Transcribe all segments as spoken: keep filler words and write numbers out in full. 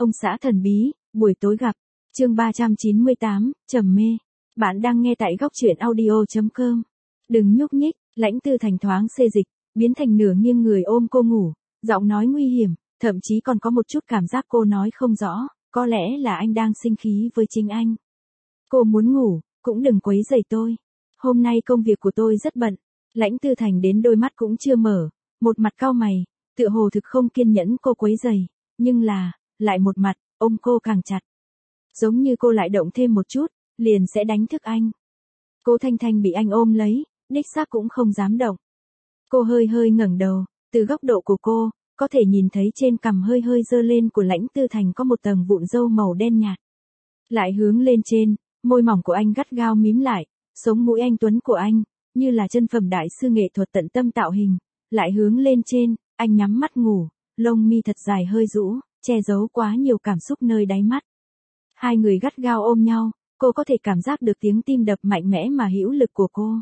Ông xã thần bí, buổi tối gặp. Chương ba trăm chín mươi tám, trầm mê. Bạn đang nghe tại góc truyện audio chấm com. Đừng nhúc nhích, Lãnh Tư Thành thoáng xê dịch, biến thành nửa nghiêng người ôm cô ngủ, giọng nói nguy hiểm, thậm chí còn có một chút cảm giác cô nói không rõ, có lẽ là anh đang sinh khí với chính anh. Cô muốn ngủ, cũng đừng quấy rầy tôi. Hôm nay công việc của tôi rất bận. Lãnh Tư Thành đến đôi mắt cũng chưa mở, một mặt cau mày, tựa hồ thực không kiên nhẫn cô quấy rầy, nhưng là, lại một mặt, ôm cô càng chặt. Giống như cô lại động thêm một chút, liền sẽ đánh thức anh. Cố Thanh Thanh bị anh ôm lấy, đích xác cũng không dám động. Cô hơi hơi ngẩng đầu, từ góc độ của cô, có thể nhìn thấy trên cằm hơi hơi dơ lên của Lãnh Tư Thành có một tầng vụn râu màu đen nhạt. Lại hướng lên trên, môi mỏng của anh gắt gao mím lại, sống mũi anh tuấn của anh, như là chân phẩm đại sư nghệ thuật tận tâm tạo hình, lại hướng lên trên, anh nhắm mắt ngủ, lông mi thật dài hơi rũ, che giấu quá nhiều cảm xúc nơi đáy mắt. Hai người gắt gao ôm nhau, cô có thể cảm giác được tiếng tim đập mạnh mẽ mà hữu lực của cô.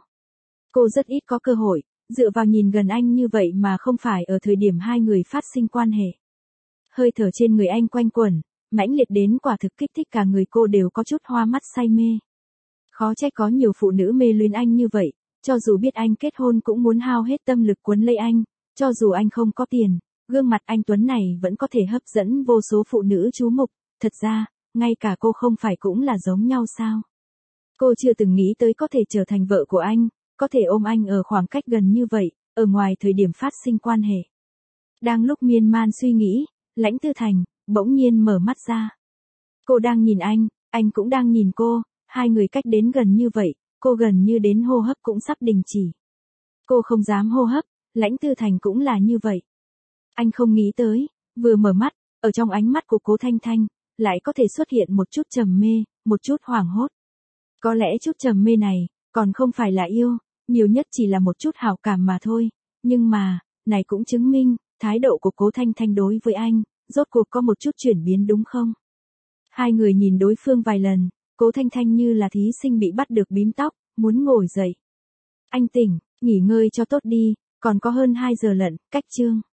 Cô rất ít có cơ hội, dựa vào nhìn gần anh như vậy mà không phải ở thời điểm hai người phát sinh quan hệ. Hơi thở trên người anh quanh quẩn, mãnh liệt đến quả thực kích thích cả người cô đều có chút hoa mắt say mê. Khó trách có nhiều phụ nữ mê luyến anh như vậy, cho dù biết anh kết hôn cũng muốn hao hết tâm lực cuốn lấy anh, cho dù anh không có tiền, gương mặt anh tuấn này vẫn có thể hấp dẫn vô số phụ nữ chú mục, thật ra, ngay cả cô không phải cũng là giống nhau sao? Cô chưa từng nghĩ tới có thể trở thành vợ của anh, có thể ôm anh ở khoảng cách gần như vậy, ở ngoài thời điểm phát sinh quan hệ. Đang lúc miên man suy nghĩ, Lãnh Tư Thành bỗng nhiên mở mắt ra. Cô đang nhìn anh, anh cũng đang nhìn cô, hai người cách đến gần như vậy, cô gần như đến hô hấp cũng sắp đình chỉ. Cô không dám hô hấp, Lãnh Tư Thành cũng là như vậy. Anh không nghĩ tới, vừa mở mắt, ở trong ánh mắt của Cố Thanh Thanh, lại có thể xuất hiện một chút trầm mê, một chút hoảng hốt. Có lẽ chút trầm mê này, còn không phải là yêu, nhiều nhất chỉ là một chút hảo cảm mà thôi, nhưng mà, này cũng chứng minh, thái độ của Cố Thanh Thanh đối với anh, rốt cuộc có một chút chuyển biến đúng không? Hai người nhìn đối phương vài lần, Cố Thanh Thanh như là thí sinh bị bắt được bím tóc, muốn ngồi dậy. Anh tỉnh, nghỉ ngơi cho tốt đi, còn có hơn hai giờ lận, cách chương.